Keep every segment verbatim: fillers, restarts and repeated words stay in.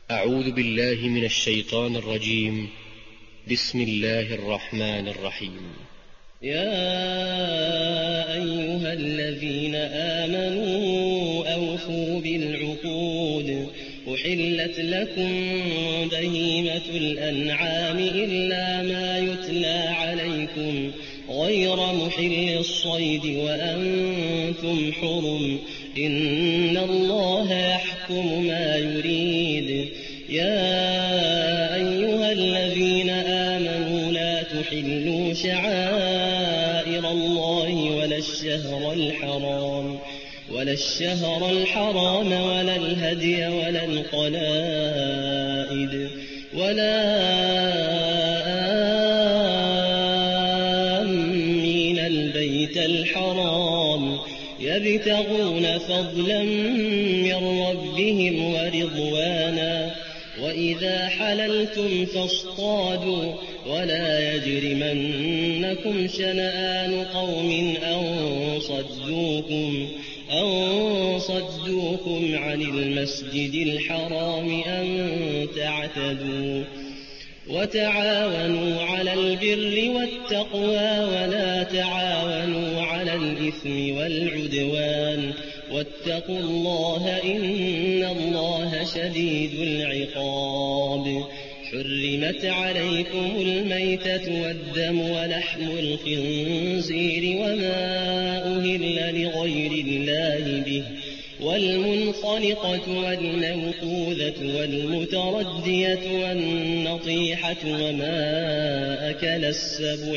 أعوذ بالله من الشيطان الرجيم. بسم الله الرحمن الرحيم. يا أيها الذين آمنوا أوفوا بالعقود أحلت لكم بهيمة الأنعام إلا ما يتلى عليكم غير محل الصيد وأنتم حرم إن الله يحكم ما يريد. يا أيها الذين آمنوا لا تحلوا شعائر الله ولا الشهر الحرام ولا الشهر الحرام ولا الهدي ولا القلائد ولا آمين البيت الحرام يبتغون فضلا من ربهم ورضوانا وإذا حللتم فاصطادوا ولا يجرمنكم شنآن قوم أن صدوكم أن صدوكم عن المسجد الحرام أن تعتدوا وتعاونوا على البر والتقوى ولا تعاونوا على الإثم والعدوان واتقوا الله إن الله شديد العقاب. حرمت عليكم الميتة والدم ولحم الخنزير وما أهل لغير الله به والمنخنقة والموقوذة والمتردية والنطيحة وما أكل السبع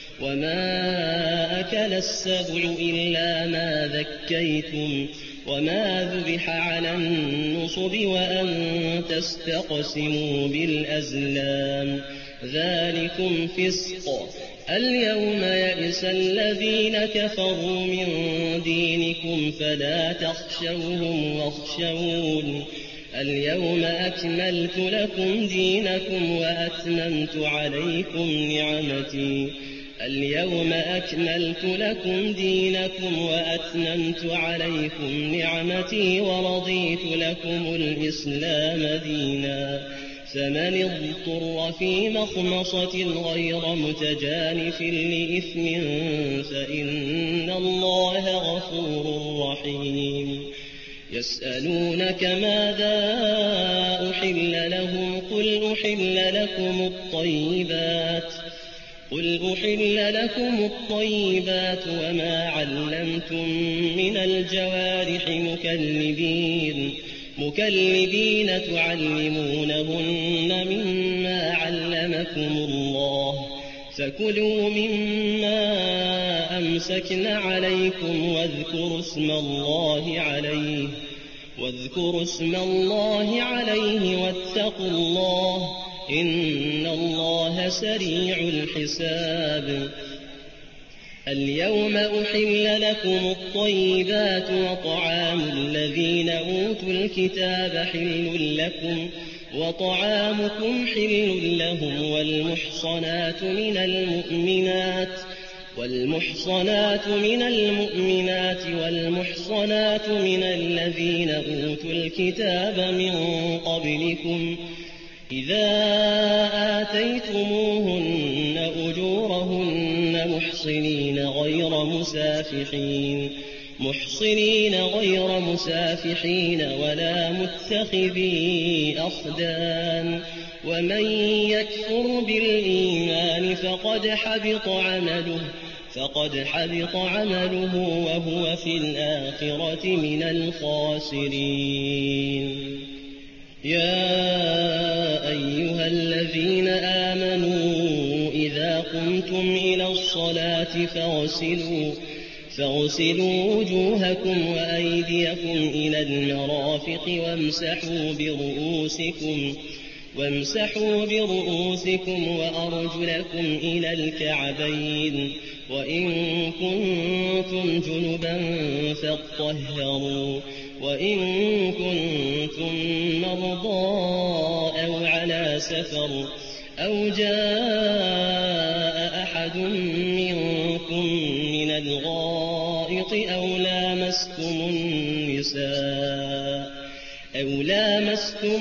وما أكل السبع إلا ما ذكيتم وما ذبح على النصب وأن تستقسموا بالأزلام ذلكم فسق. اليوم يئس الذين كفروا من دينكم فلا تخشوهم واخشون اليوم أكملت لكم دينكم وأتممت عليكم نعمتي اليوم أكملت لكم دينكم وأتممت عليكم نعمتي ورضيت لكم الإسلام دينا. فمن اضطر في مخمصة غير متجانف لإثم فإن الله غفور رحيم. يسألونك ماذا أحل لهم قل أحل لكم الطيبات قل أحل لكم الطيبات وما علمتم من الجوارح مكلبين مكلبين تعلمونهن مما علمكم الله فكلوا مما أمسكن عليكم واذكروا اسم الله عليه واذكروا اسم الله عليه واتقوا الله إن الله سريع الحساب. اليوم أحل لكم الطيبات وطعام الذين أوتوا الكتاب حل لكم وطعامكم حل لهم والمحصنات من المؤمنات والمحصنات من المؤمنات والمحصنات من الذين أوتوا الكتاب من قبلكم إذا آتيتموهن أجورهن محصنين غير مسافحين محصنين غير مسافحين ولا متخذي أخدان ومن يكفر بالإيمان فقد حبط عمله فقد حبط عمله وهو في الآخرة من الخاسرين. يا أيها الذين آمنوا إذا قمتم إلى الصلاة فاغسلوا فاغسلوا وجوهكم وأيديكم إلى المرافق وامسحوا برؤوسكم وامسحوا برؤوسكم وأرجلكم إلى الكعبين وإن كنتم جنبا فاطهروا وإن كنتم مرضى أو على سفر أو جاء أحد منكم من الغائط أو لامستم النساء أو لامستم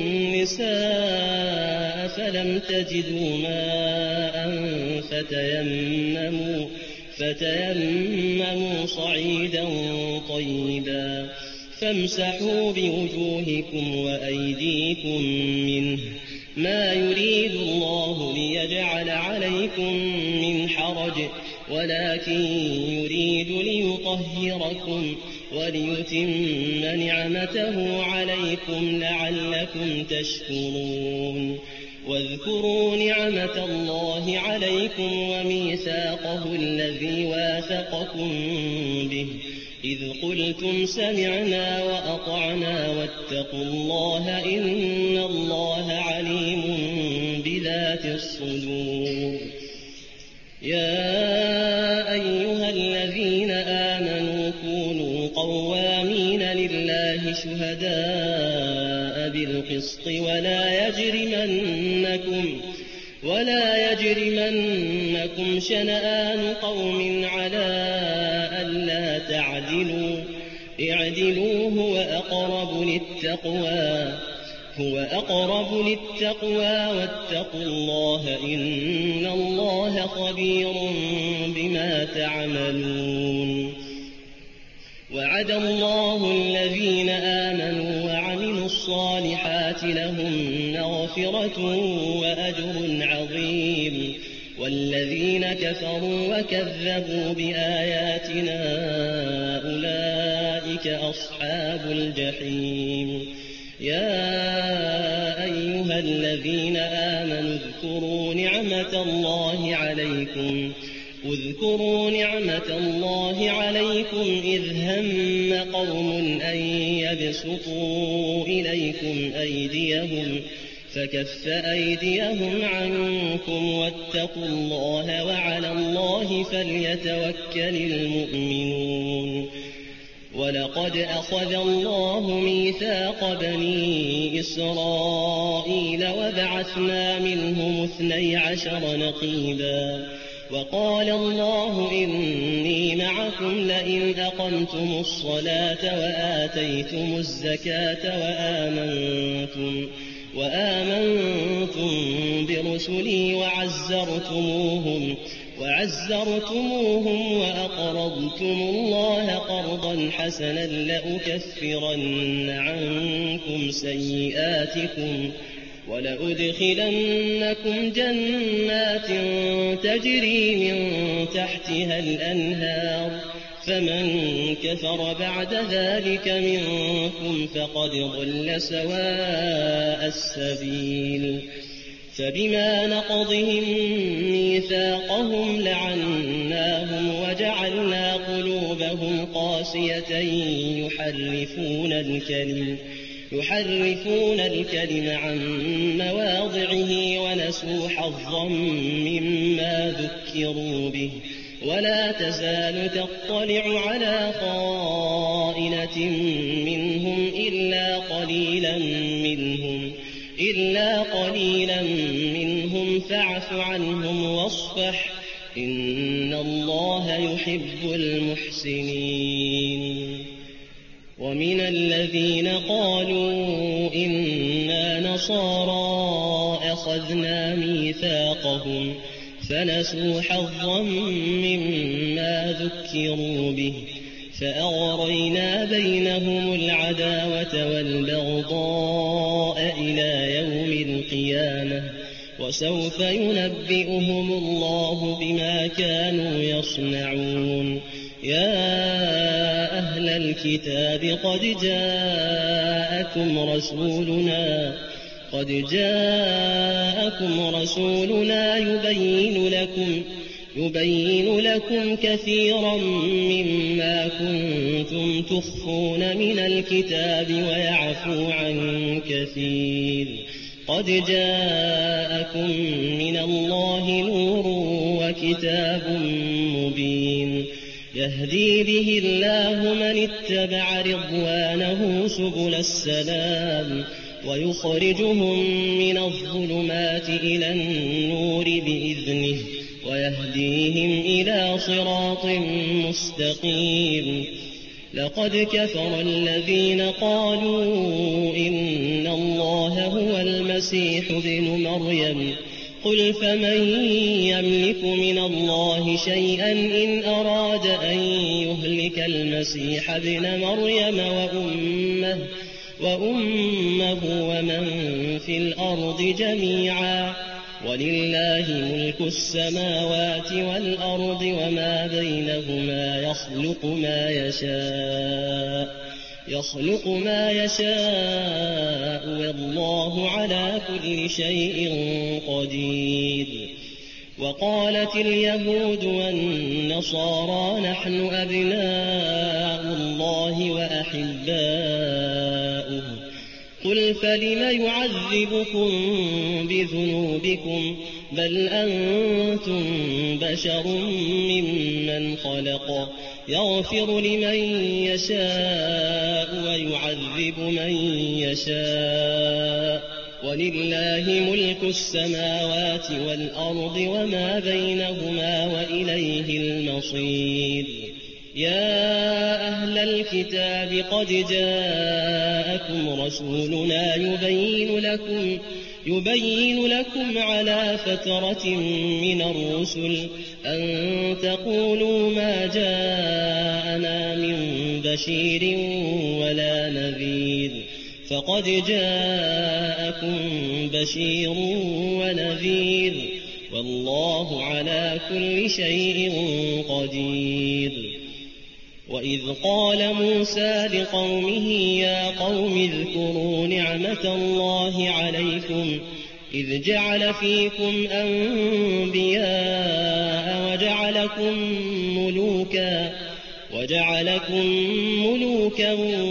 النساء فلم تجدوا ماء فتيمموا, فتيمموا صعيدا طيبا فامسحوا بوجوهكم وأيديكم منه ما يريد الله ليجعل عليكم من حرج ولكن يريد ليطهركم وليتم نعمته عليكم لعلكم تشكرون. واذكروا نعمة الله عليكم وميثاقه الذي واثقكم به إذ قلتم سمعنا وأطعنا واتقوا الله إن الله عليم بذات الصدور. يا أيها الذين آمنوا كونوا قوامين لله شهداء بالقسط ولا يجرمنكم ولا يجرمنكم شنآن قوم على ألا تعدلوا اعدلوا هو أقرب للتقوى هو أقرب للتقوى واتقوا الله إن الله خبير بما تعملون. وعد الله الذين آمنوا وعملوا الصالحات لهم مغفرة وأجر عظيم والذين كفروا وكذبوا بآياتنا أولئك أصحاب الجحيم. يا أيها الذين آمنوا اذكروا نعمة الله عليكم اذكروا نعمة الله عليكم إذ هم قوم أن يبسطوا إليكم أيديهم فكف أيديهم عنكم واتقوا الله وعلى الله فليتوكل المؤمنون. ولقد أخذ الله ميثاق بني إسرائيل وبعثنا منهم اثني عشر نقيبا وقال الله إني معكم لئن أقمتم الصلاة وآتيتم الزكاة وآمنتم, وآمنتم برسلي وعزرتموهم وعزرتموهم وأقرضتم الله قرضا حسنا لأكفرن عنكم سيئاتكم ولأدخلنكم جنات تجري من تحتها الأنهار فمن كفر بعد ذلك منكم فقد ضل سواء السبيل. فبما نقضهم ميثاقهم لعناهم وجعلنا قلوبهم قاسية يحرفون الكلم يحرفون الكلم عن مواضعه ونسوا حظا مما ذكروا به ولا تزال تطلع على خائنة منهم إلا قليلا منهم إلا قليلا منهم فاعف عنهم واصفح إن الله يحب المحسنين. ومن الذين قالوا إنا نصارى أخذنا ميثاقهم فنسوا حظا مما ذكروا به فأغرينا بينهم العداوة والبغضاء إلى يوم القيامة وسوف ينبئهم الله بما كانوا يصنعون. يا أهل الكتاب قد جاءكم رسولنا قد جاءكم رسولنا يبين لكم يبين لكم كثيرا مما كنتم تخفون من الكتاب ويعفو عن كثير. قد جاءكم من الله نور وكتاب مبين يهدي به الله من اتبع رضوانه سبل السلام ويخرجهم من الظلمات إلى النور بإذنه ويهديهم إلى صراط مستقيم. لقد كفر الذين قالوا إن الله هو المسيح ابن مريم قل فمن يملك من الله شيئا إن أراد أن يهلك المسيح ابن مريم وأمه, وأمه ومن في الأرض جميعا ولله ملك السماوات والأرض وما بينهما يخلق ما يشاء يخلق ما يشاء والله على كل شيء قدير. وقالت اليهود والنصارى نحن أبناء الله وأحباؤه قل فلم يعذبكم بذنوبكم بل أنتم بشر ممن خلق يغفر لمن يشاء ويعذب من يشاء ولله ملك السماوات والأرض وما بينهما وإليه المصير. يا أهل الكتاب قد جاءكم رسولنا يبين لكم يبين لكم على فترة من الرسل أن تقولوا ما جاءنا من بشير ولا نذير فقد جاءكم بشير ونذير والله على كل شيء قدير. وإذ قال موسى لقومه يا قوم اذكروا نعمة الله عليكم إذ جعل فيكم أنبياء وجعلكم ملوكا وجعلكم ملوكا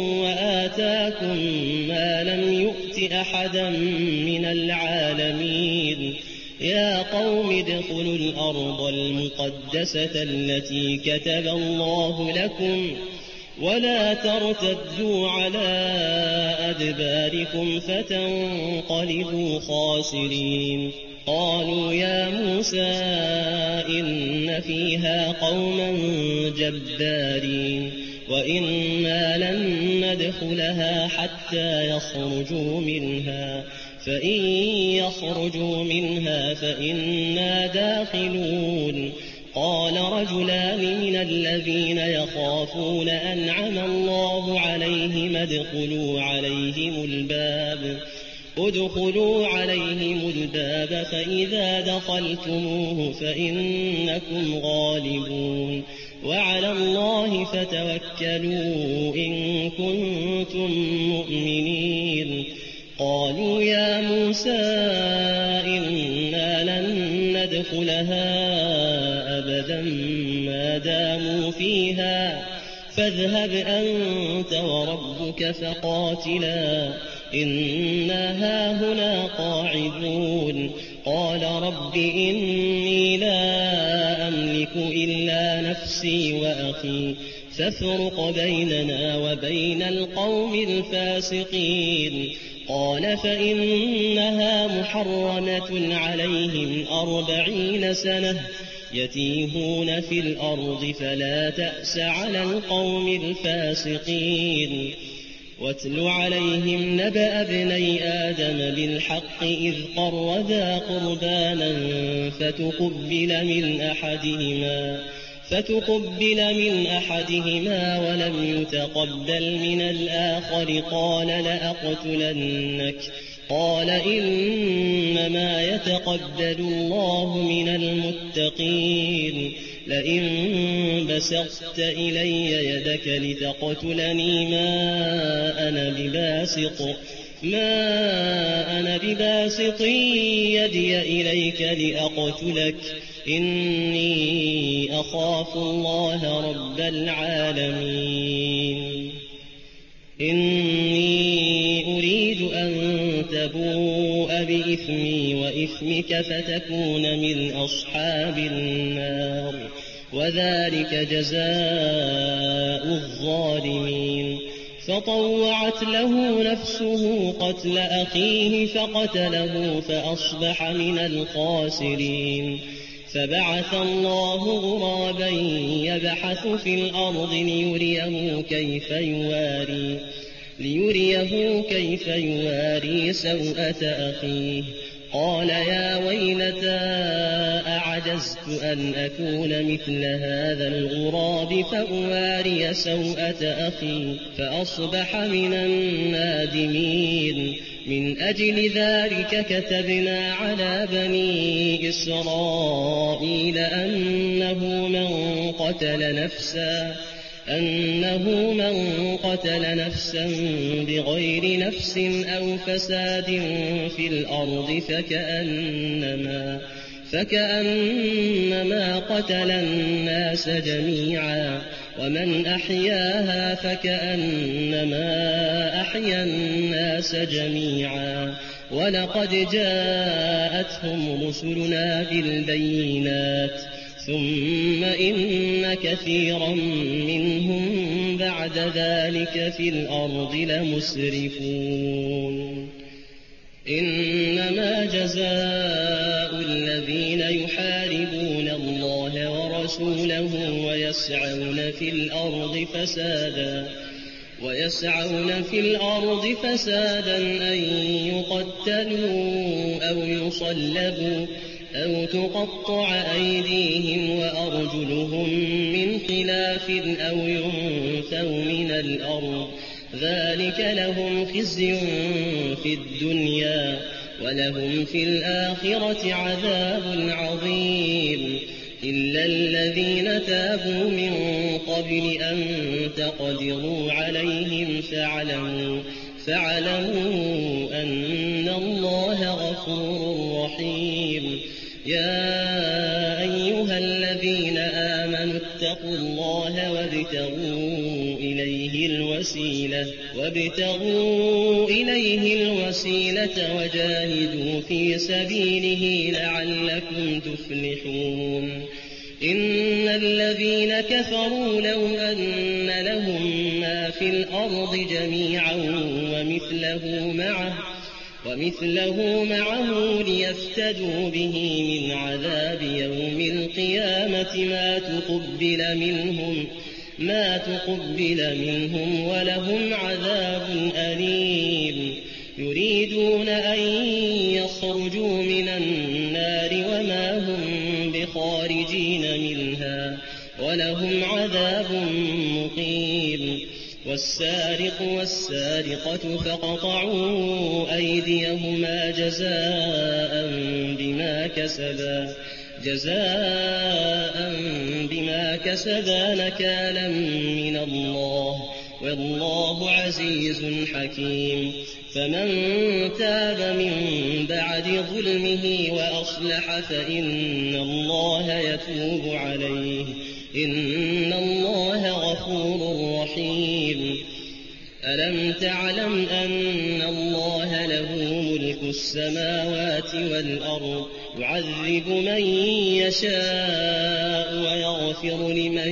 وآتاكم ما لم يؤت أحدا من العالمين. يا قوم ادخلوا الأرض المقدسة التي كتب الله لكم ولا ترتدوا على أدباركم فتنقلبوا خاسرين. قالوا يا موسى إن فيها قوما جبارين وإنا لن ندخلها حتى يخرجوا منها فإن يخرجوا منها فإنا داخلون. قال رجلان من الذين يخافون أنعم الله عليهم ادخلوا عليهم الباب ادخلوا عليهم الباب فإذا دخلتموه فإنكم غالبون وعلى الله فتوكلوا إن كنتم مؤمنين. قالوا يا موسى إنا لن ندخلها أبدا ما داموا فيها فاذهب أنت وربك فقاتلا إنا هاهنا قاعدون. قال رب إني لا أملك إلا نفسي وأخي فافرق بيننا وبين القوم الفاسقين. قال فإنها محرمة عليهم أربعين سنة يتيهون في الأرض فلا تأس على القوم الفاسقين. واتل عليهم نبأ ابني آدم بالحق إذ قربا قربانا فتقبل من أحدهما فتقبل من أحدهما ولم يتقبل من الآخر قال لأقتلنك. قال إنما يتقبل الله من المتقين. لئن بسطت إلي يدك لتقتلني ما أنا بباسط ما أنا بباسط يدي إليك لأقتلك إني أخاف الله رب العالمين. إني أريد أن تبوء بإثمي وإثمك فتكون من أصحاب النار وذلك جزاء الظالمين. فطوعت له نفسه قتل أخيه فقتله فأصبح من الخاسرين. فبعث الله غرابا يبحث في الأرض ليريه كيف يواري ليريه كيف يواري سوءة أخيه قال يا ويلتى أعجزت أن أكون مثل هذا الغراب فأواري سوءة أخي فأصبح من النادمين من أجل ذلك كتبنا على بني إسرائيل أنه من قتل نفسا أنه من قتل نفسا بغير نفس أو فساد في الأرض فكأنما فكأنما قتل الناس جميعا ومن أحياها فكأنما أحيا الناس جميعا ولقد جاءتهم رسلنا بالبينات ثم إن كثيرا منهم بعد ذلك في الأرض لمسرفون إنما جزاء الذين يحاربون الله ورسوله ويسعون في الأرض فسادا ويسعون في الأرض فسادا أن يقتلوا أو يصلبوا أو تقطع أيديهم وأرجلهم من خلاف أو ينفوا من الأرض ذلك لهم خزي في الدنيا ولهم في الآخرة عذاب عظيم إلا الذين تابوا من قبل أن تقدروا عليهم فاعلموا فاعلموا أن الله غفور رحيم يا أيها الذين آمنوا اتقوا الله وابتغوا إليه الوسيلة وابتغوا إليه الوسيلة وجاهدوا في سبيله لعلكم تفلحون إن الذين كفروا لو أن لهم ما في الأرض جميعا ومثله معه ومثله معه ليفتدوا به من عذاب يوم القيامة ما تقبل منهم ما تقبل منهم ولهم عذاب أليم يريدون أن يخرجوا من النار وما هم بخارجين منها ولهم عذاب مقيم والسارق والسارقة فاقطعوا أيديهما جزاء بما كسبا جزاء بما كسبا نكالا من الله والله عزيز حكيم فمن تاب من بعد ظلمه وأصلح فإن الله يتوب عليه إن الله غفور رحيم ألم تعلم أن الله له ملك السماوات والأرض يعذب من يشاء ويغفر لمن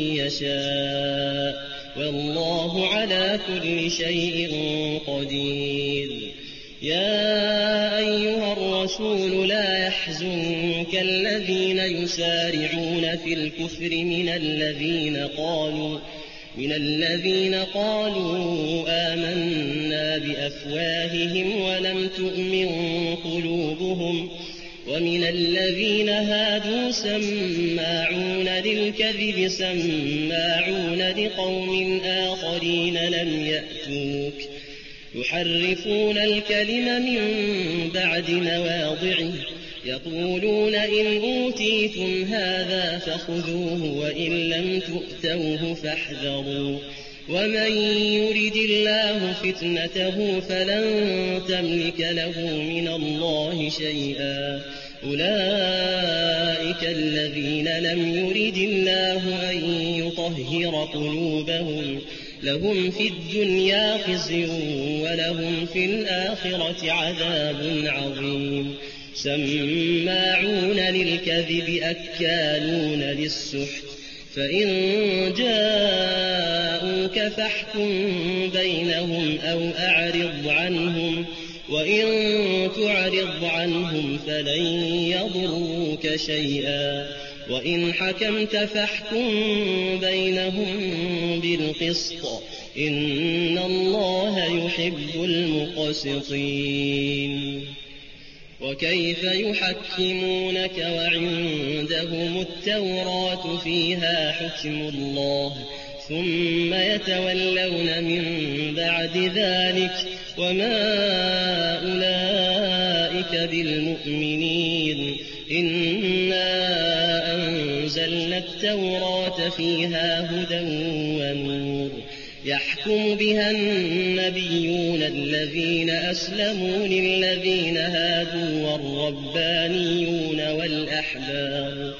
يشاء والله على كل شيء قدير يا أيها الرسول لا يحزنك الذين يسارعون في الكفر من الذين قالوا من الذين قالوا آمنا بأفواههم ولم تؤمن قلوبهم ومن الذين هادوا سماعون للكذب سماعون لقوم آخرين لم يأتوك يحرفون الكلم من بعد مواضعه يقولون إن أوتيتم هذا فخذوه وإن لم تؤتوه فاحذروا ومن يرد الله فتنته فلن تملك له من الله شيئا أولئك الذين لم يرد الله أن يطهر قلوبهم لهم في الدنيا خزي ولهم في الآخرة عذاب عظيم سماعون للكذب أكالون للسحت فإن جاءوك فاحكم بينهم أو أعرض عنهم وإن تعرض عنهم فلن يضروك شيئا وإن حكمت فاحكم بينهم بالقسط إن الله يحب المقسطين. وكيف يحكمونك وعندهم التوراة فيها حكم الله ثم يتولون من بعد ذلك وما أولئك بالمؤمنين. إنا أنزلنا التوراة فيها هدى ونور يحكم بها النبيون الذين أسلموا للذين هادوا والربانيون والأحبار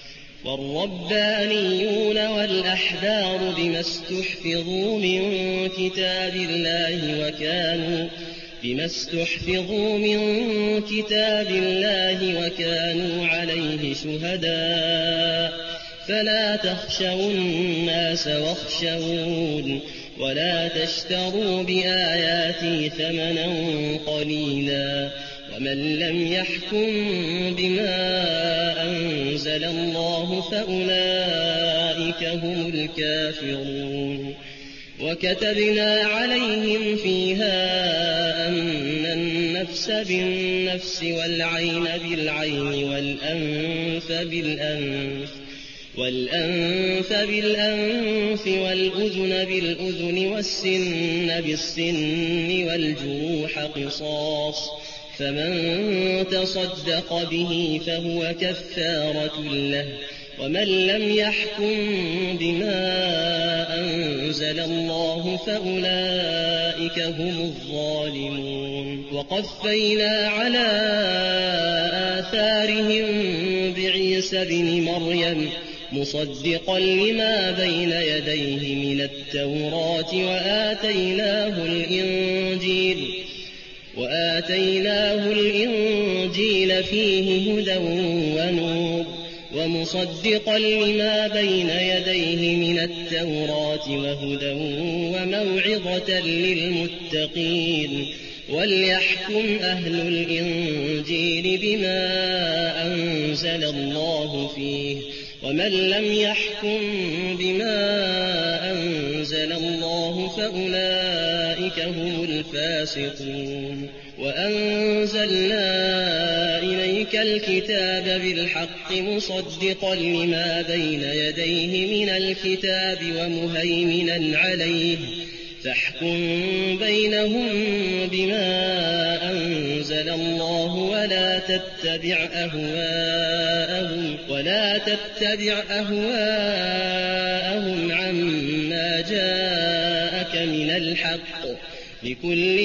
والربانيون والأحبار بما استحفظوا من كتاب الله وكانوا بما استحفظوا من كتاب الله وكانوا عليه شهداء فلا تخشوا الناس واخشون ولا تشتروا بآياتي ثمنا قليلا ومن لم يحكم بما أنزل الله فأولئك هم الكافرون. وكتبنا عليهم فيها أن النفس بالنفس والعين بالعين والأنف بالأنف والأنف بالأنف والأذن بالأذن والسن بالسن والجروح قصاص فمن تصدق به فهو كفارة له ومن لم يحكم بما أنزل الله فأولئك هم الظالمون. وقفينا على آثارهم بعيسى بن مريم مصدقا لما بين يديه من التوراة وآتيناه الإنجيل وآتيناه الإنجيل فيه هدى ونور ومصدقا لما بين يديه من التوراة وهدى وموعظة للمتقين. وليحكم أهل الإنجيل بما أنزل الله فيه ومن لم يحكم بما أنزل الله فأولئك هم الفاسقون. وأنزلنا إليك الكتاب بالحق مصدقا لما بين يديه من الكتاب ومهيمنا عليه فاحكم بينهم بما أنزل الله ولا تتبع أهواءهم ولا تتبع أهواءهم عما جاءك من الحق لكل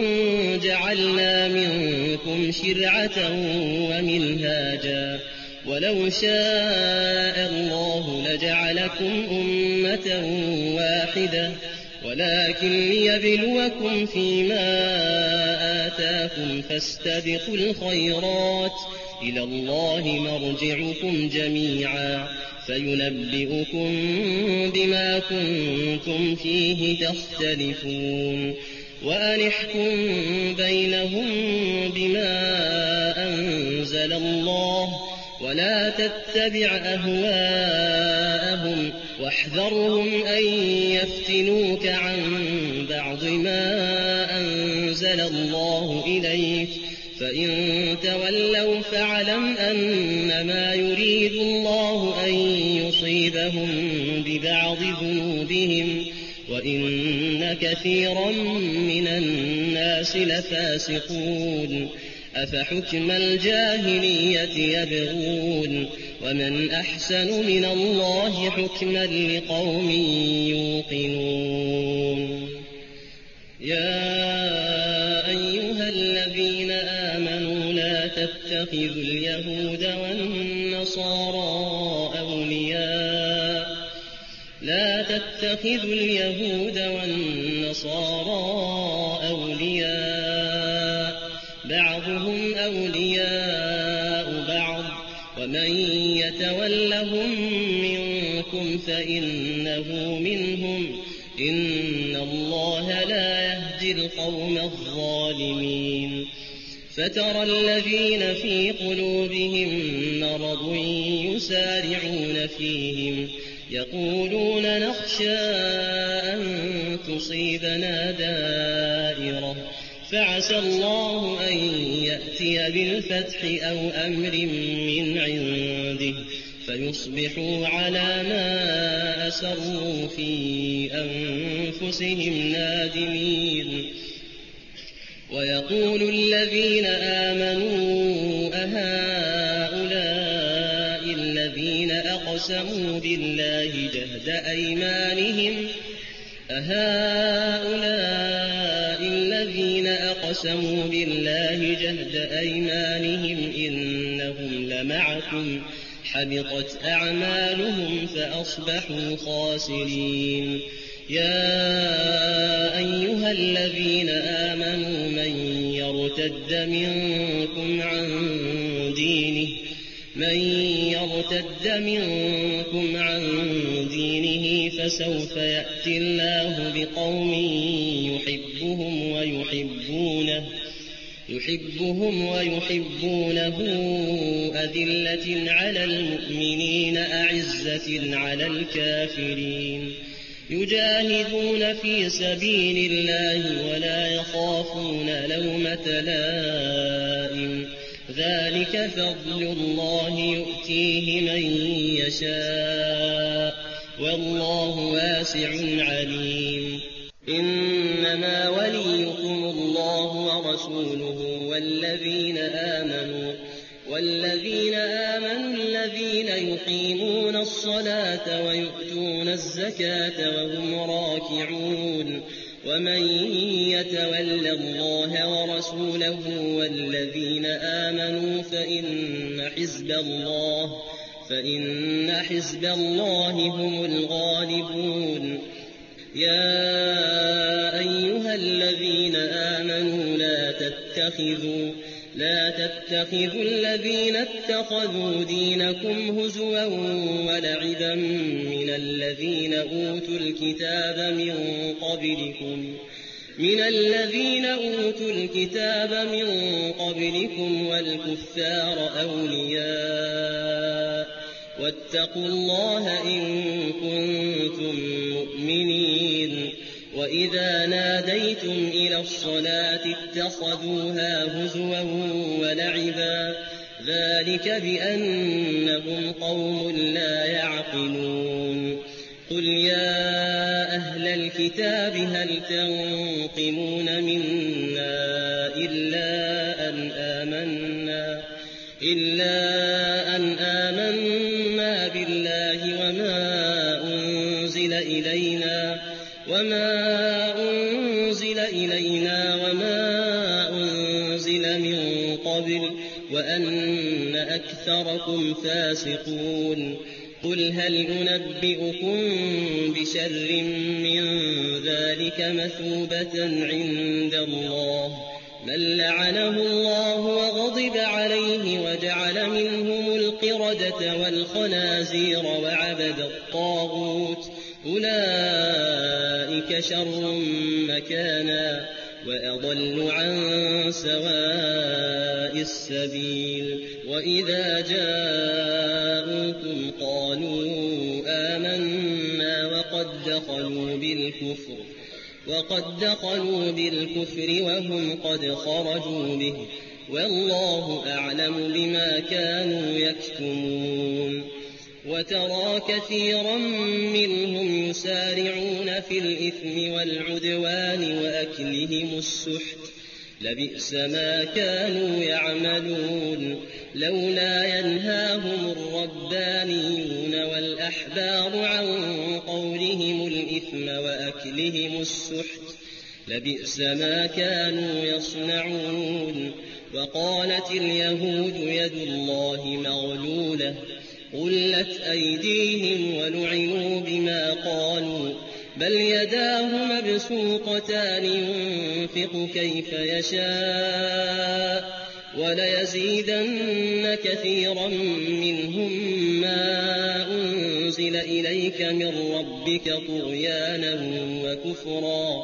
جعلنا منكم شرعة ومنهاجا ولو شاء الله لجعلكم أمة واحدة ولكن ليبلوكم فيما آتاكم فاستبقوا الخيرات إلى الله مرجعكم جميعا فينبئكم بما كنتم فيه تختلفون. وأن احكم بينهم بما أنزل الله ولا تتبع أهواءهم واحذرهم أن يفتنوك عن بعض ما أنزل الله إليك فإن تولوا فاعلم أنما يريد الله أن يصيبهم ببعض ذنوبهم وإن كثيرا من الناس لفاسقون. أفحكم الجاهلية يبغون ومن أحسن من الله حكما لقوم يوقنون. يا أيها الذين آمنوا لا تتخذوا اليهود والنصارى أولياء لا تتخذوا اليهود والنصارى أولياء بعضهم أولياء بعض ومن يتولهم منكم فإنه منهم إن الله لا يهدي يهدي القوم الظالمين. فترى الذين في قلوبهم مرض يسارعون فيهم يقولون نخشى أن تصيبنا دائرة فعسى الله أن يأتي بالفتح أو أمر من عنده فيصبحوا على ما أسروا في أنفسهم نادمين. ويقول الذين آمنوا أهؤلاء الذين أقسموا بالله جهد أيمانهم أهؤلاء الذين أقسموا بالله جهد أيمانهم إنهم لمعكم حبطت أعمالهم فأصبحوا خاسرين. يا أيها الذين آمنوا من يرتد منكم عن دينه من يرتد منكم عن دينه فسوف يأتي الله بقوم يحبهم ويحبونه يحبهم ويحبونه أذلة على المؤمنين أعزة على الكافرين يجاهدون في سبيل الله ولا يخافون لومة لائم ذلك فضل الله يؤتيه من يشاء والله واسع عليم. إنما وليكم الله ورسوله والذين آمنوا والذين آمنوا الذين يقيمون الصلاة ويؤتون الزكاة وهم راكعون ومن يتول الله ورسوله والذين آمنوا فإن حزب الله فإن حزب الله هم الغالبون. يا أيها الذين آمنوا لا تتخذوا لا تتخذوا الذين اتخذوا دينكم هزوا ولعبا من الذين أوتوا الكتاب من قبلكم من الذين أوتوا الكتاب من قبلكم والكفار أولياء واتقوا الله إن كنتم مؤمنين. وإذا ناديتم إلى الصلاة اتخذوها هزوا ولعبا ذلك بأنهم قوم لا يعقلون. قل يا أهل الكتاب هل تنقمون منا إلا أن آمنا إلا أن آمنا بالله وما أنزل إلينا وما أنزل إلينا وما أنزل من قبل وأن أكثركم فاسقون. قل هل أنبئكم بشر من ذلك مثوبة عند الله من لعنه الله وغضب عليه وجعل منهم القردة والخنازير وعبد الطاغوت أولئك شر مكانا وأضل عن سواء السبيل. وإذا جاءوكم قالوا آمنا وقد دخلوا بالكفر وقد دخلوا بالكفر وهم قد خرجوا به والله أعلم بما كانوا يكتمون. وترى كثيرا منهم يسارعون في الإثم والعدوان وأكلهم السحت لبئس ما كانوا يعملون. لولا ينهاهم الربانيون والأحبار عن قولهم الإثم وأكلهم السحت لبئس ما كانوا يصنعون. وقالت اليهود يد الله مغلولة غلت أيديهم ولعنوا بما قالوا بل يداه مبسوطتان ينفق كيف يشاء وليزيدن كثيرا منهم ما أنزل إليك من ربك طغيانا وكفرا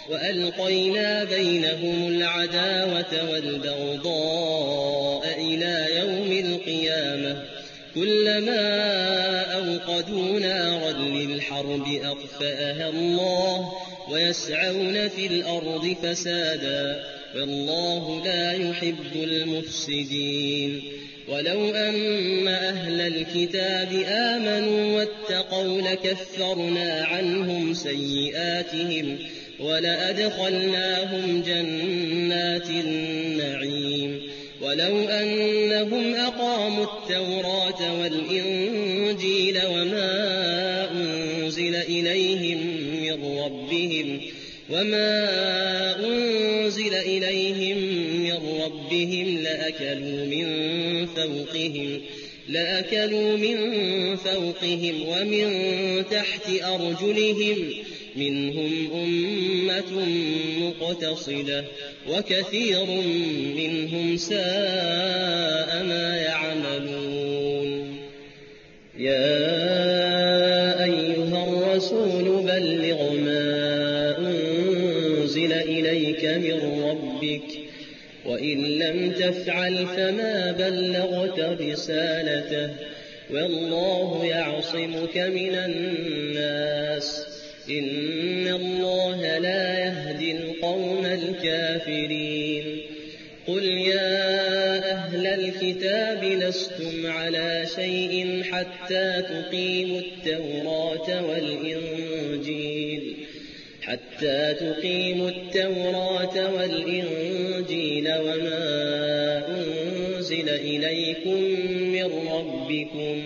وألقينا بينهم العداوة والبغضاء إلى يوم القيامة كلما أوقدوا نارا للحرب أطفأها الله ويسعون في الأرض فسادا والله لا يحب المفسدين ولو أن أهل الكتاب آمنوا واتقوا لكفرنا عنهم سيئاتهم ولأدخلناهم جنات النعيم ولو أنهم أقاموا التوراة والإنجيل وما أنزل إليهم من ربهم وما أنزل إليهم من ربهم لأكلوا من فوقهم لأكلوا من فوقهم ومن تحت أرجلهم منهم أمة مقتصدة وكثير منهم ساء ما يعملون يا أيها الرسول بلغ ما أنزل إليك من ربك وإن لم تفعل فما بلغت رسالته والله يعصمك من الناس إن الله لا يهدي القوم الكافرين قل يا أهل الكتاب لستم على شيء حتى تقيموا التوراة والإنجيل حتى تقيموا التوراة والإنجيل وما أنزل إليكم من ربكم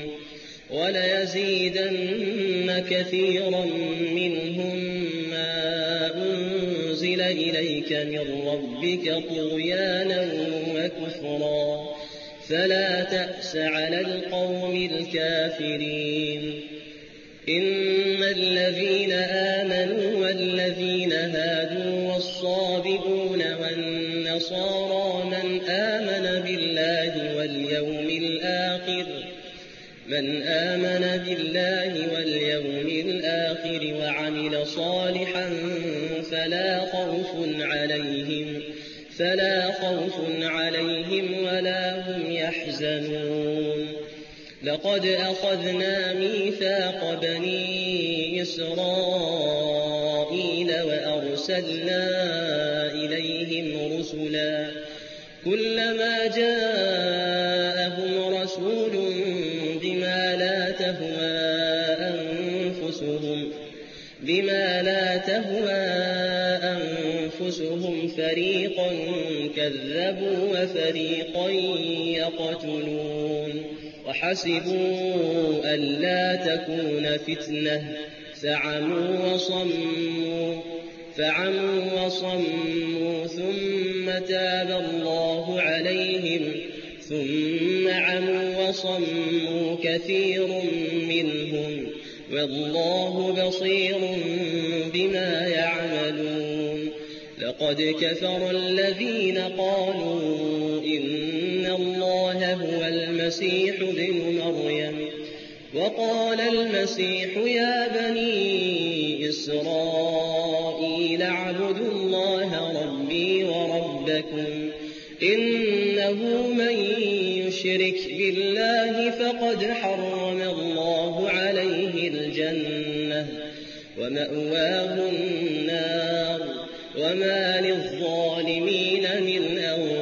وليزيدن كثيرا منهم ما أنزل إليك من ربك طغيانا وكفرا فلا تأس على القوم الكافرين إن الذين آمنوا والذين هادوا والصابئون والنصارى من آمن بالله واليوم الآخر من آمن بالله واليوم الآخر وعمل صالحا فلا خوف عليهم فلا خوف عليهم ولا هم يحزنون لقد أخذنا ميثاق بني إسرائيل وأرسلنا إليهم رسلا كلما جاءهم رسول بما لا تهوى أنفسهم بما لا تهوى أنفسهم فريقا كذبوا وفريقا يقتلون وحسبوا ألا تكون فتنة فعموا وصموا فعموا وصموا ثم تاب الله عليهم ثم عموا وصموا كثير منهم والله بصير بما يعملون لقد كفر الذين قالوا إن الله هو المسيح ابن مريم وقال المسيح يا بني إسرائيل اعبدوا الله ربي وربكم إنه من يشرك بالله فقد حرم الله عليه الجنة ومأواه النار وما للظالمين من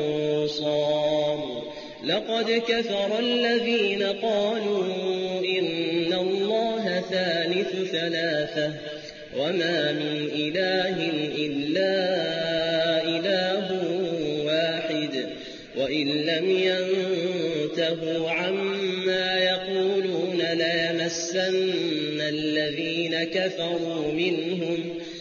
أنصار لقد كفر الذين قالوا إن الله ثالث ثلاثة وما من إله إلا إله واحد وإن لم ينتهوا عما يقولون ليمسن الذين كفروا منهم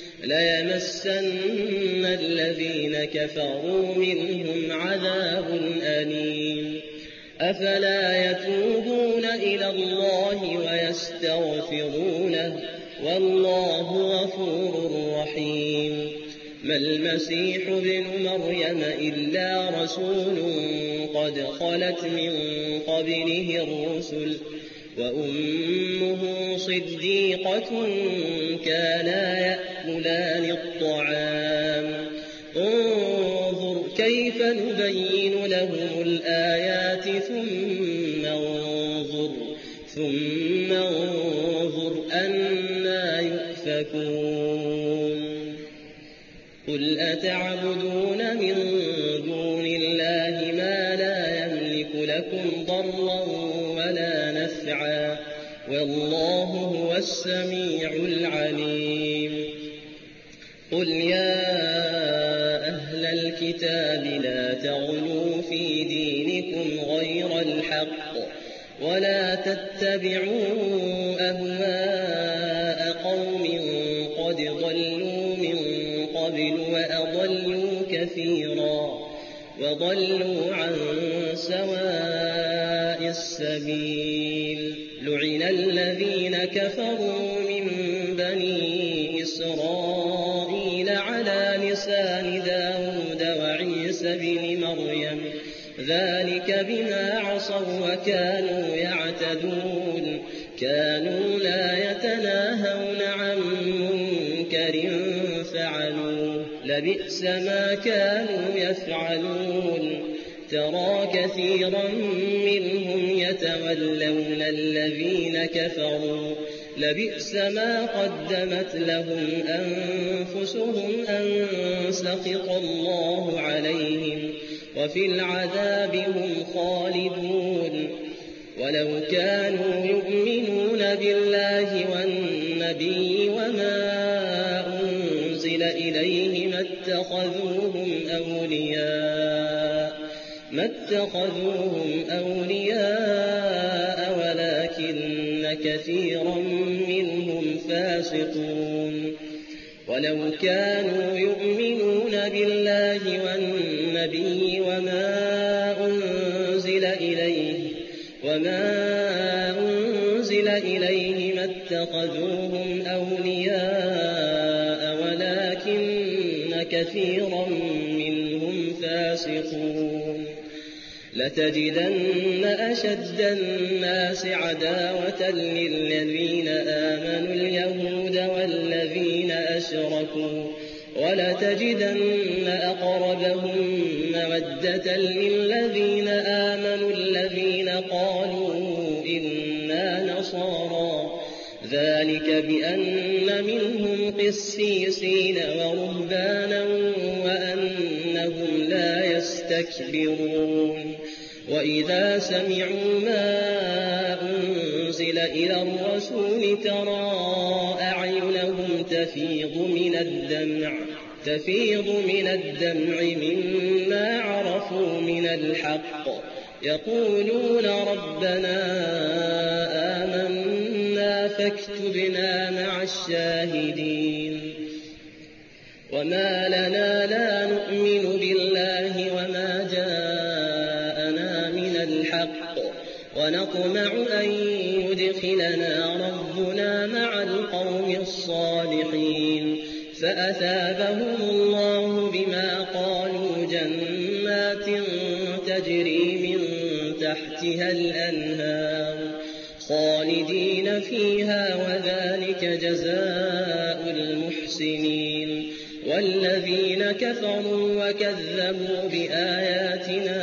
ليمسن الذين كفروا منهم عذاب أليم أفلا يتوبون إلى الله ويستغفرونه والله غفور رحيم ما المسيح ابن مريم إلا رسول قد خلت من قبله الرسل وأمه صديقة كانا يأكلان الطعام انظر كيف نبين لهم الآيات ثم انظر ثم انظر أنى يؤفكون قل أتعبدون من دون الله ما لا يملك لكم ضرا ولا نفعا والله هو السميع العليم قل يا أهل الكتاب لا تغلوا في دينكم غير الحق ولا تتبعوا أهواء قوم قد ضلوا من قبل وأضلوا كثيرا وضلوا عن سواء السبيل لعن الذين كفروا من بني إسرائيل على لسان داود وعيسى بن مريم ذلك بما عصوا وكانوا يعتدون كانوا لا يتناهون عن منكر فعلوه لبئس ما كانوا يفعلون ترى كثيرا منهم يتولون الذين كفروا لبئس ما قدمت لهم أنفسهم أن سخط الله عليهم وفي العذاب هم خالدون ولو كانوا يؤمنون بالله والنبي وما أنزل إليه ما اتخذوهم أولياء ما اتخذوهم أولياء ولكن كثيرا منهم فاسقون ولو كانوا يؤمنون بالله والنبي وما أنزل إليه وما أنزل إليه ما اتخذوهم أولياء ولكن كثيرا منهم فاسقون لتجدن أشد الناس عداوة للذين آمنوا اليهود والذين أشركوا ولتجدن أقربهم مودة للذين آمنوا الذين قالوا إنا نصارى ذلك بأن منهم قسيسين ورهبانا وأنهم لا يستكبرون وإذا سمعوا ما أنزل إلى الرسول ترى أعينهم تفيض من الدمع تفيض من الدمع مما عرفوا من الحق يقولون ربنا آمنا فاكتبنا مع الشاهدين وما لنا لا نؤمن بالله وما جاءنا من الحق ونطمع أن يدخلنا ربنا مع القوم الصالحين فأثابهم الله بما قالوا جنات تجري من تحتها الأنهار خالدين فيها وذلك جزاء المحسنين والذين كفروا وكذبوا بآياتنا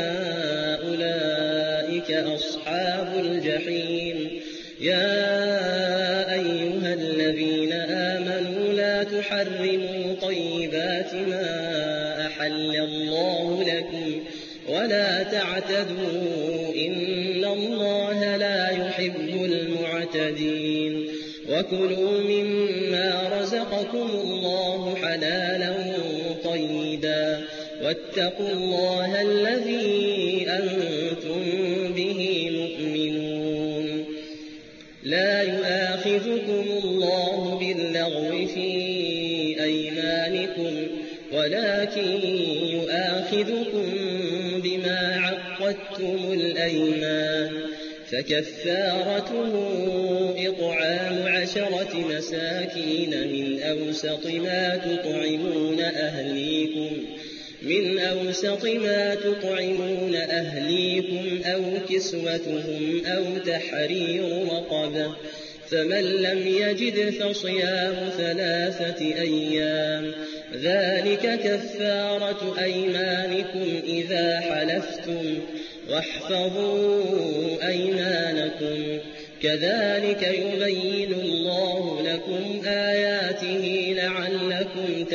أولئك أصحاب الجحيم يا أيها الذين آمنوا لا تحرموا طيبات ما أحل الله لكم ولا تعتدوا إن الله لا يحب المعتدين وكلوا مما رزقكم الله حلالا طيبا واتقوا الله الذي أنتم به مؤمنون لا يؤاخذكم الله باللغو في أيمانكم ولكن يؤاخذكم بما عقدتم الأيمان فكفارته إطعام عشرة مساكين من أوسط ما تطعمون أهليكم من أوسط ما تطعمون أهليكم أو كسوتهم أو تحرير رقبة، فمن لم يجد فصيام ثلاثة أيام، ذلك كفارة أيمانكم إذا حلفتم، واحفظوا أيمانكم، كذلك يبين الله لكم آياته لعلكم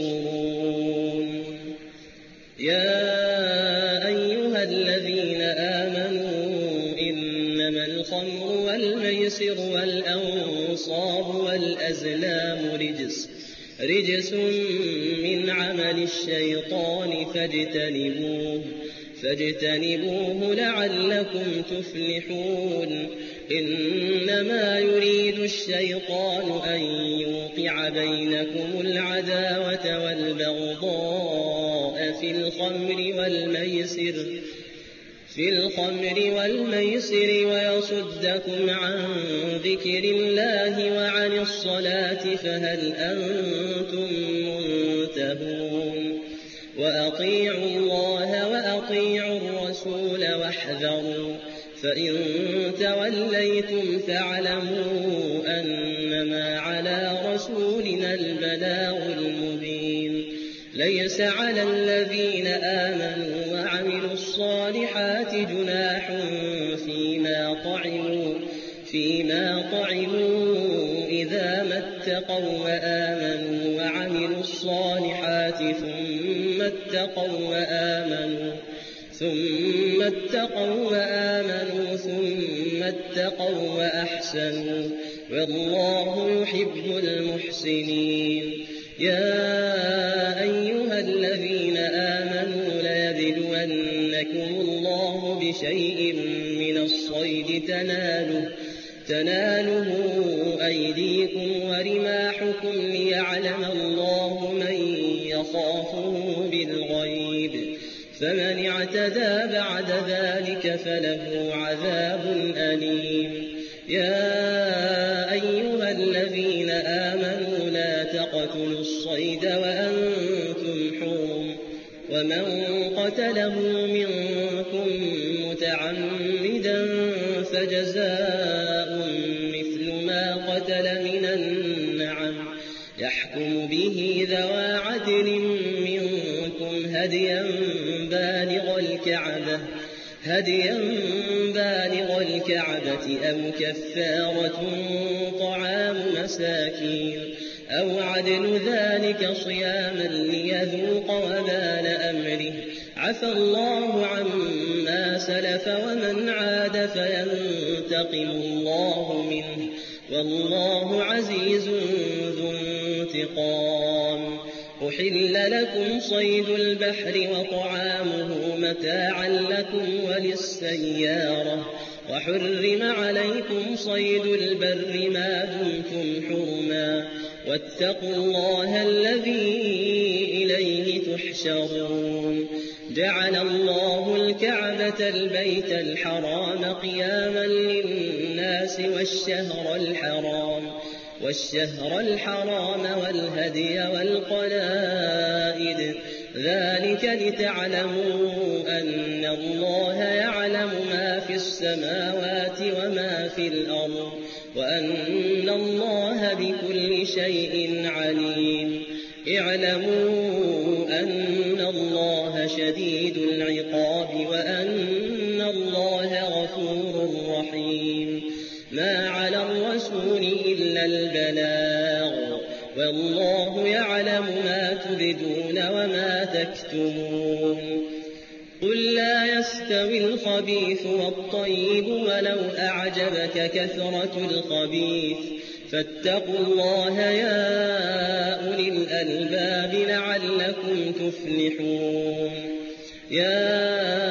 تشكرون. يا أيها الذين آمنوا إنما الخمر والميسر والأنصاب والأزلام رجس رجس من عمل الشيطان فاجتنبوه فاجتنبوه لعلكم تفلحون. إنما يريد الشيطان أن يوقع بينكم العداوة والبغضاء في الخمر والميسر في الخمر والميسر ويصدكم عن ذكر الله وعن الصلاة، فهل أنتم منتهون؟ وأطيعوا الله وأطيعوا الرسول واحذروا، فإن توليتم فاعلموا أنما على رسولنا البلاغ المبين. ليس على الذين آمنوا وعملوا الصالحات جناح فيما طعموا فيما طعموا إذا ما اتقوا وآمنوا وعملوا الصالحات ثم اتقوا وآمنوا ثم اتقوا وآمنوا ثم اتقوا وأحسنوا، والله يحب المحسنين. يا أيها الذين آمنوا ليبلونكم الله بشيء من الصيد تناله تناله أيديكم ورماحكم ليعلم الله من يخافه بالغيب، فمن اعتدى بعد ذلك فله عذاب أليم. يا أيها الذين آمنوا لا تقتلوا الصيد وأنتم حرم، ومن قتله منكم متعمدا فجزاء مثل ما قتل من النعم، يحكم به ذوى عدل منكم هديا بالغ الكعبة هديا بالغ الكعبة أو كفارة طعام مساكين أو عدل ذلك صياما ليذوق وبال أمره، عفى الله عما سلف ومن عاد فينتقم الله منه، والله عزيز ذو انتقام. أحل لكم صيد البحر وطعامه متاعا لكم وللسيارة، وحرم عليكم صيد البر ما دمتم حرما، واتقوا الله الذي إليه تحشرون. جعل الله الكعبة البيت الحرام قياما للناس والشهر الحرام والشهر الحرام والهدي والقلائد، ذلك لتعلموا أن الله يعلم ما في السماوات وما في الأرض، وأن الله بكل شيء عليم. اعلموا أن الله شديد العقاب وأن الله غفور رحيم. ما على الرسول إلا البلاغ، والله يعلم ما تبدون وما تكتمون. قل لا يستوي الخبيث والطيب ولو أعجبك كثرة الخبيث، فاتقوا الله يا أولي الألباب لعلكم تفلحون. يا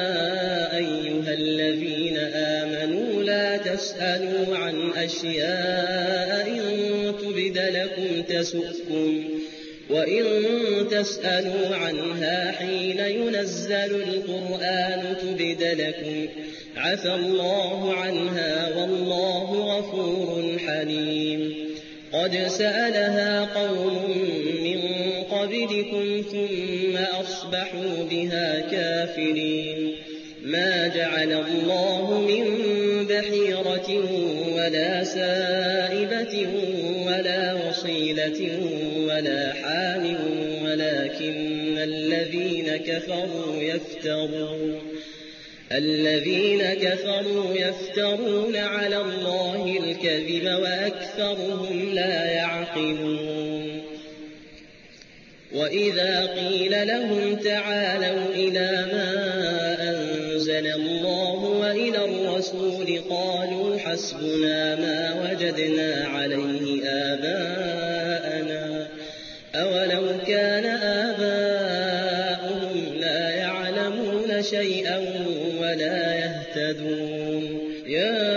أيها الذين آمنوا لا تسألوا عن أشياء إن تبد لكم تسؤكم، وإن تسألوا عنها حين ينزل القرآن تبد لكم عفى الله عنها والله غفور حليم. قد سألها قوم من قبلكم ثم أصبحوا بها كافرين ما جعل الله من بحيرة ولا سائبة ولا وصيلة ولا حام ولكن الذين كفروا يفترون الذين كفروا يفترون على الله الكذب وأكثرهم لا يعقلون وإذا قيل لهم تعالوا إلى ما أنزل الله وإلى الرسول قالوا حسبنا ما وجدنا عليه آباءنا أولو كان آباؤهم لا يعلمون شيئا ولا يهتدون يا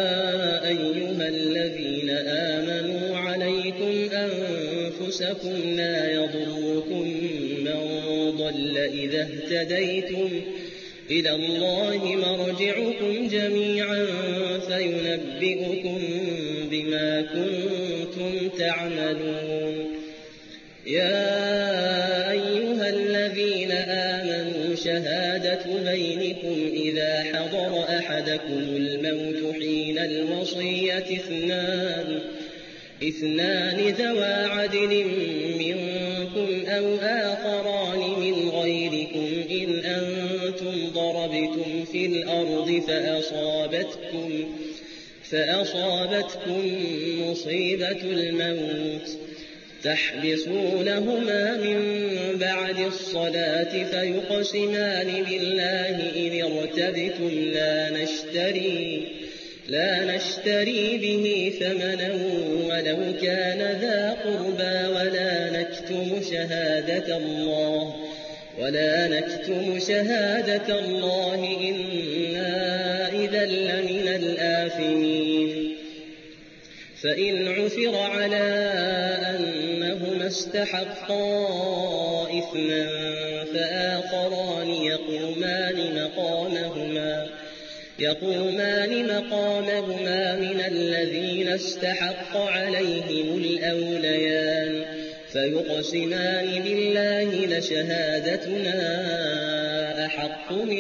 أيها الذين آمنوا عليكم أنفسكم لا يضركم من ضل إذا اهتديتم إلى الله مرجعكم جميعا فينبئكم بما كنتم تعملون يا أيها الذين آمنوا شهادة بينكم إذا حضر أحدكم الموت حين الوصية اثنان اثنان ذوى عدل منكم أو آخران من غيركم إن أنتم ضربتم في الأرض فأصابتكم, فأصابتكم مصيبة الموت تحبسونهما من بعد الصلاة فيقسمان بالله إن ارتبتم لا نشتري لا نشتري به ثمنا ولو كان ذا قربى ولا نكتم شهادة الله ولا نكتم شهادة الله إنا إذا لمن الآثمين فإن عثر على أنهما استحقا إثما فآخران يقومان مقامهما يقومان مقامهما من الذين استحق عليهم الأوليان فيقسمان بالله لشهادتنا أحق من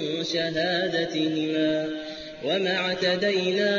شهادتهما وما اعتدينا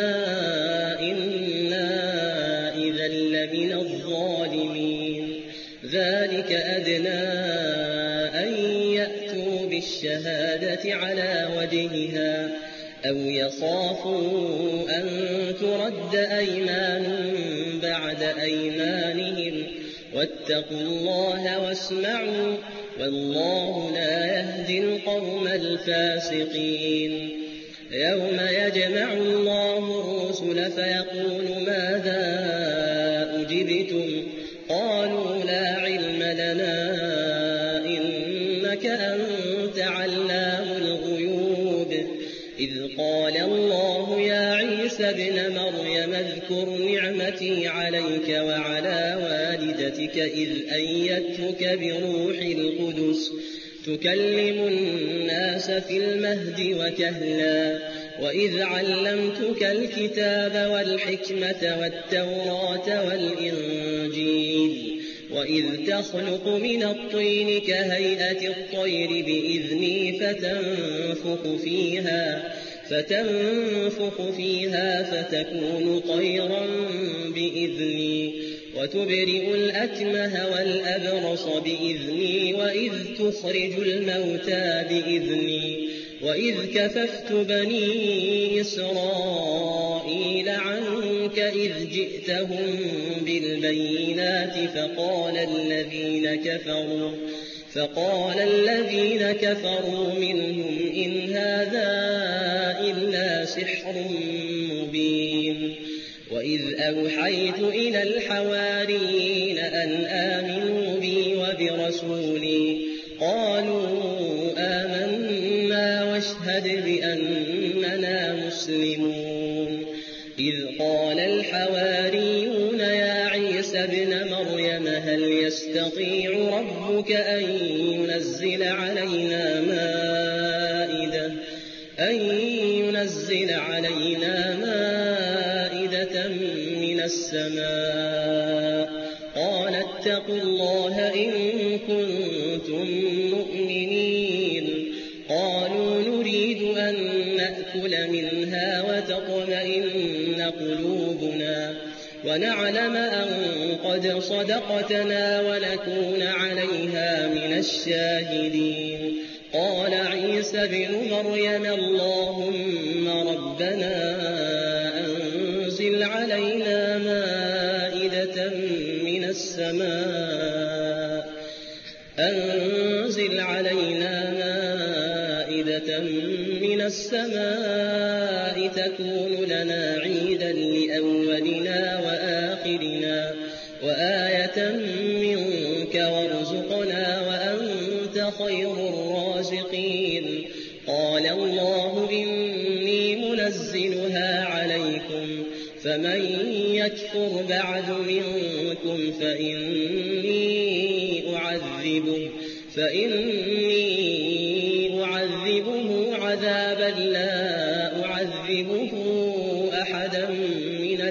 إنا إذا لمن الظالمين ذلك أدنى أن يأتوا بالشهادة على وجهها أو يخافوا أن ترد أيمان بعد أيمانهم واتقوا الله واسمعوا والله لا يهدي القوم الفاسقين يوم يجمع الله الرسل فيقول ماذا أجبتم قالوا لا علم لنا إنك أنت علام الغيوب إذ قال الله يا عيسى ابن مريم اذكر نعمتي عليك وعلى والدتك إذ أيدتك بروح القدس تكلم الناس في المهد وكهلا وإذ علمتك الكتاب والحكمة والتوراة والإنجيل وإذ تخلق من الطين كهيئة الطير بإذني فتنفخ فيها فتنفخ فيها فتكون طيرا بإذني وتبرئ الأكمه والأبرص بإذني وإذ تخرج الموتى بإذني وإذ كففت بني إسرائيل عنك إذ جئتهم بالبينات فقال الذين كفروا فقال الذين كفروا منهم إن هذا إلا سحر مبين وإذ أوحيت إلى الحواريين أن آمنوا بي وبرسولي قالوا آمنا واشهد بأننا مسلمون إذ قال الحواريون يا عيسى ابن مريم هل يستطيع ربك أن ينزل علينا مائدة أن ينزل علينا مائدة من السماء قال اتقوا الله إن كنتم مؤمنين قالوا نريد أن نأكل منها وتطمئن قلوبنا ونعلم أن قد صدقتنا ونكون عليها من الشاهدين قال عيسى ابن مريم اللهم ربنا أنزل علينا مائدة من السماء أنزل علينا مائدة من السماء تكون لنا عيدا لأولنا وآخرنا وآية منك وارزقنا وأنت خير الرازقين قال الله إني منزلها عليكم فمن يكفر بعد منكم فإني أعذبه فإني أعذبه عذابا لا أعذبه أحدا من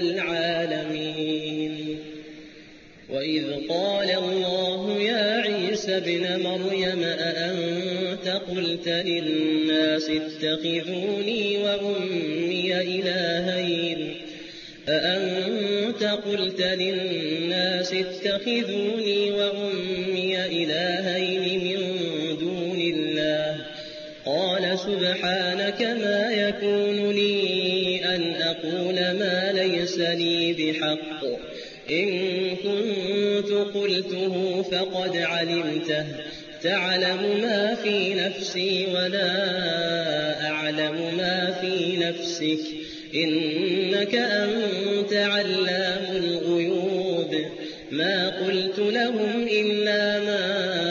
العالمين وإذ قال الله يا عيسى ابن مريم أأنت قلت للناس اتخذوني وأمي إلهين أأنت قلت للناس اتخذوني وأمي إلهين من دون الله قال سبحانك ما يكون لي أن أقول ما ليس لي بحق إن كنت قلته فقد علمته تعلم ما في نفسي ولا أعلم ما في نفسك إنك أنت علام الغيوب ما قلت لهم إلا ما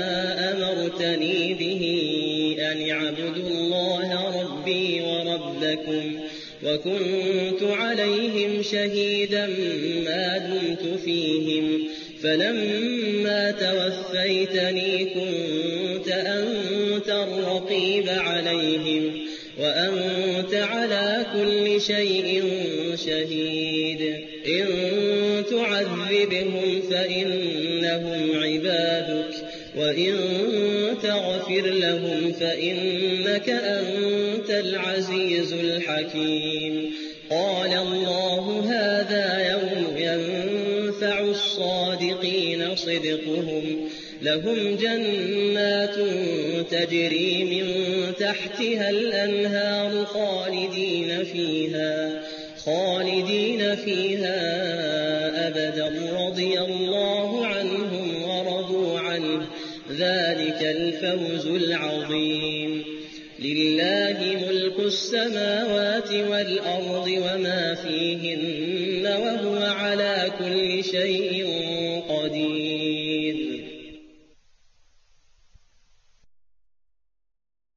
أمرتني به أن اعبدوا الله ربي وربكم وكنت عليهم شهيدا ما دمت فيهم فلما توفيتني كنت أنت الرقيب عليهم وأنت على كل شيء شهيد إن تعذبهم فإنهم عبادك وإن تغفر لهم فإنك أنت العزيز الحكيم قال الله هذا يوم ينفع الصادقين صدقهم لهم جنات تجري من تحتها الأنهار خالدين فيها خالدين فيها أبدا رضي الله عنهم ورضوا عنه ذلك الفوز العظيم لله ملك السماوات والأرض وما فيهن وهو على كل شيء قدير